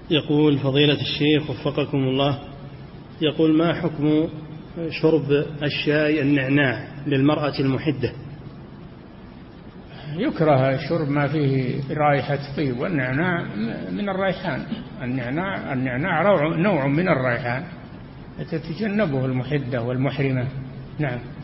يقول فضيلة الشيخ وفقكم الله، يقول ما حكم شرب الشاي النعناع للمرأة المحدة؟ يكره شرب ما فيه رائحة طيب، والنعناع من الريحان. النعناع نوع من الريحان تتجنبه المحدة والمحرمة. نعم.